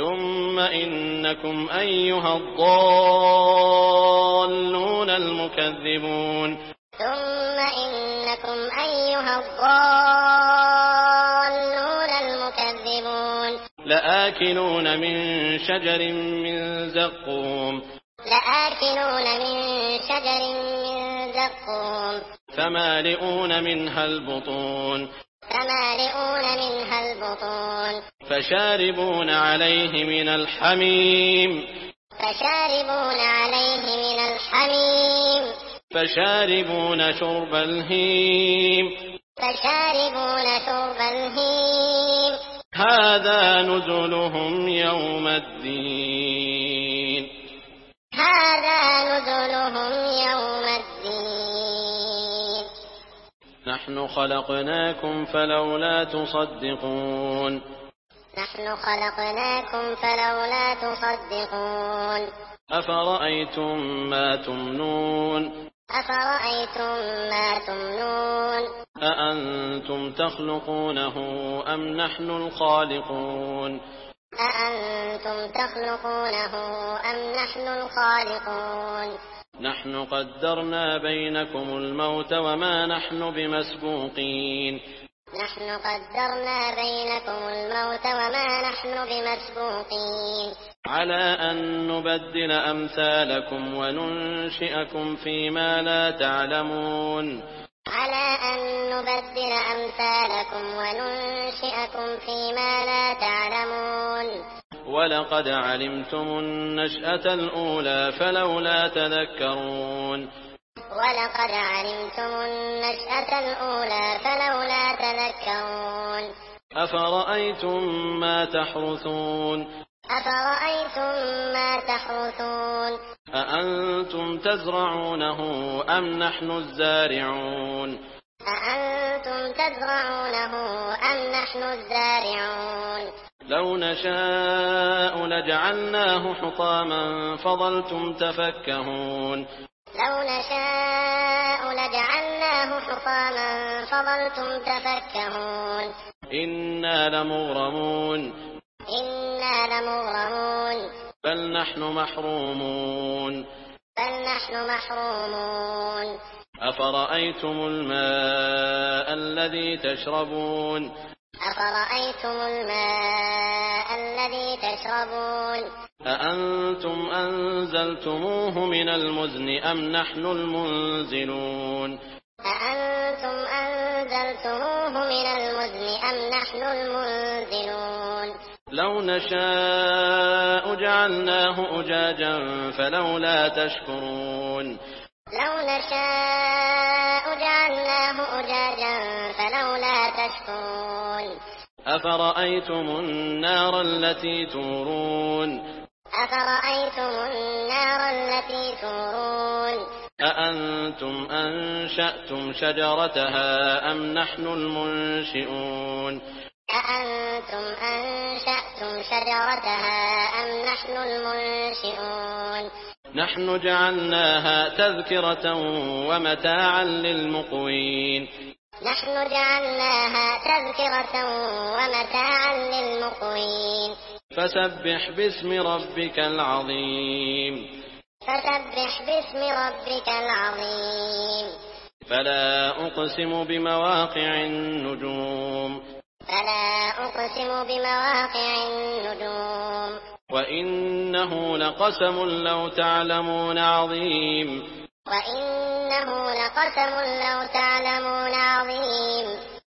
ثم إنكم أيها الضالون المكذبون ثم إنكم أيها الضالون المكذبون لآكلون من شجر من زقوم لآكلون من شجر من زقوم فمالئون منها البطون فمالئون منها البطون فشاربون عليه من الحميم فشاربون عليه من الحميم فشاربون شرب الهيم فشاربون شرب الهيم هذا نزلهم يوم الدين هذا نزلهم يوم الدين نحن خلقناكم فلولا تصدقون نحن خلقناكم فلولا تصدقون أفرأيتم ما تمنون أفرأيتم ما تمنون أأنتم تخلقونه أم نحن الخالقون أأنتم تخلقونه أم نحن الخالقون نحن قدرنا بينكم الموت وما نحن بمسبوقين نحن قدرنا بينكم الموت وما نحن بمسبوقين على أن نبدل أمثالكم وننشئكم فيما لا تعلمون على أن نبدل أمثالكم وننشئكم فيما لا تعلمون ولقد علمتم النشأة الأولى فلولا تذكرون ولقد علمتم النشأة الأولى فلولا تذكرون أفرأيتم ما تحرثون أفرأيتم ما تحرثون أأنتم تزرعونه أم نحن الزارعون أأنتم تزرعونه أم نحن الزارعون لو نشاء لجعلناه حطاما فظلتم تفكهون لو نشاء لجعلناه حطاما فظلتم تفكهون إنا لمغرمون إنا لمغرمون بل نحن محرومون بل نحن محرومون أفرأيتم الماء الذي تشربون أفرأيتم الماء الذي تشربون أأنتم أنزلتموه من المزن أم نحن المنزلون أأنتم أنزلتموه من المزن أم نحن المنزلون لو نشاء جعلناه أجاجا فلولا تشكرون لو نشاء جعلناه أجاجا فلولا تشكرون أفرأيتم النار التي تورون أفرأيتم النار التي تورون أأنتم أنشأتم شجرتها أم نحن المنشئون أأنتم أنشأتم شجرتها أم نحن المنشئون نحن جعلناها تذكرة ومتاعا للمقوين نحن جعلناها تذكرة ومتاعا للمقوين فسبح باسم ربك العظيم فسبح باسم ربك العظيم فلا أقسم بمواقع النجوم فلا أقسم بمواقع النجوم وإنه لقسم لو تعلمون عظيم وإنه لقسم لو تعلمون عظيم